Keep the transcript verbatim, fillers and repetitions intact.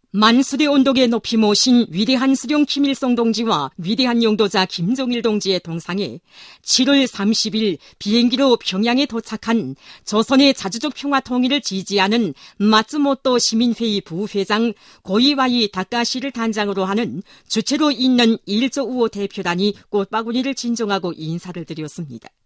만수대 언덕에 높이 모신 위대한 수령 김일성 동지와 위대한 용도자 김정일 동지의 동상에 칠월 삼십일 비행기로 평양에 도착한 조선의 자주적 평화 통일을 지지하는 마츠모토 시민회의 부회장 고이와이 다카시를 단장으로 하는 주체로 있는 일조 우호 대표단이 꽃바구니를 진정하고 인사를 드렸습니다.